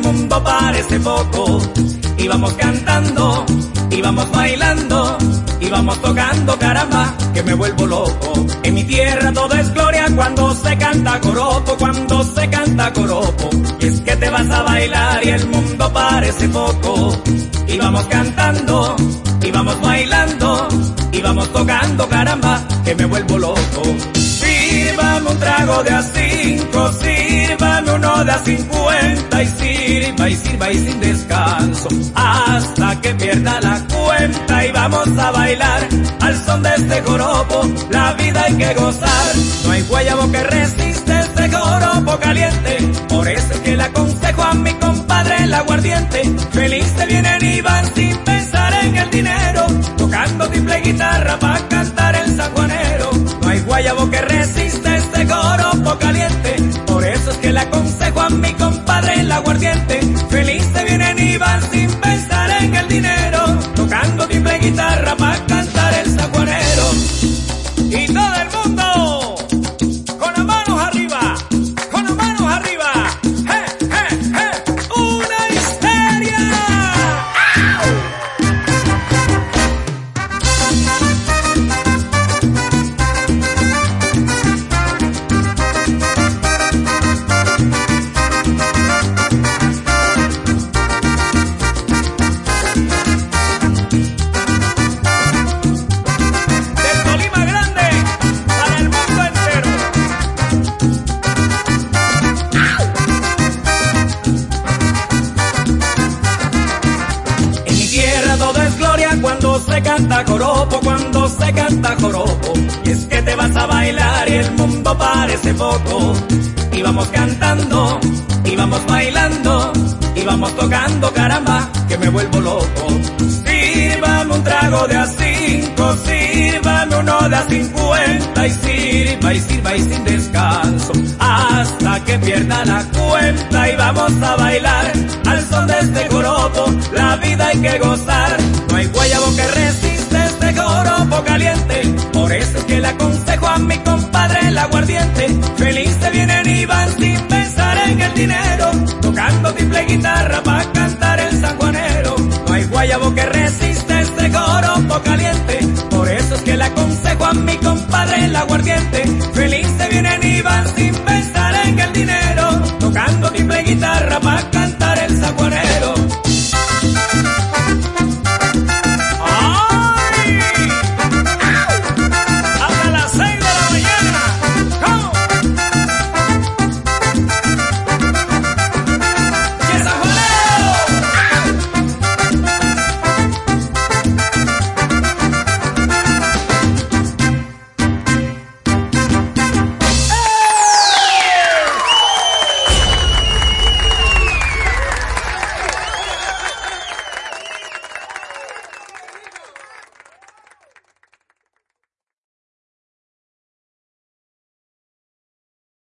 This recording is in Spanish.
mundo parece poco. Íbamos cantando, íbamos bailando, íbamos tocando, caramba, que me vuelvo loco. En mi tierra todo es gloria cuando se canta joropo, cuando se canta joropo. Y es que te vas a bailar y el mundo parece poco. Íbamos cantando, íbamos bailando, íbamos tocando, caramba, que me vuelvo loco. Sírvame un trago de A5, sírvame uno de A50 y sirva y sin descanso hasta que pierda la cuenta. Y vamos a bailar al son de este joropo, la vida hay que gozar. No hay guayabo que resiste este joropo caliente, por eso es que le aconsejo a mi compadre el aguardiente. Feliz se vienen y van sin pensar en el dinero, tocando triple guitarra pa' cantar el sanjuanero. No hay guayabo que resista este joropo caliente, por eso es que le aconsejo a mi compadre el aguardiente. Feliz se vienen y van sin pensar en el dinero, tocando triple guitarra pa' cantar el sanjuanero. Y todo el mundo con las manos arriba, con las manos arriba. ¡Una histeria! Cuando se canta joropo, cuando se canta joropo. Y es que te vas a bailar y el mundo parece poco. Íbamos cantando, íbamos bailando, íbamos tocando, caramba, que me vuelvo loco. Sírvame un trago de A5, sírvame uno de A50 y sirva y sin descanso hasta que pierda la cuenta. Y vamos a bailar al son de este joropo, la vida hay que gozar. No hay guayabo que resiste este joropo caliente, por eso es que le aconsejo a mi compadre el aguardiente. Feliz se vienen y van sin pensar en el dinero, tocando triple guitarra pa' cantar el sanjuanero. No hay guayabo que resiste este joropo caliente, por eso es que le aconsejo a mi compadre el aguardiente. Feliz se vienen y van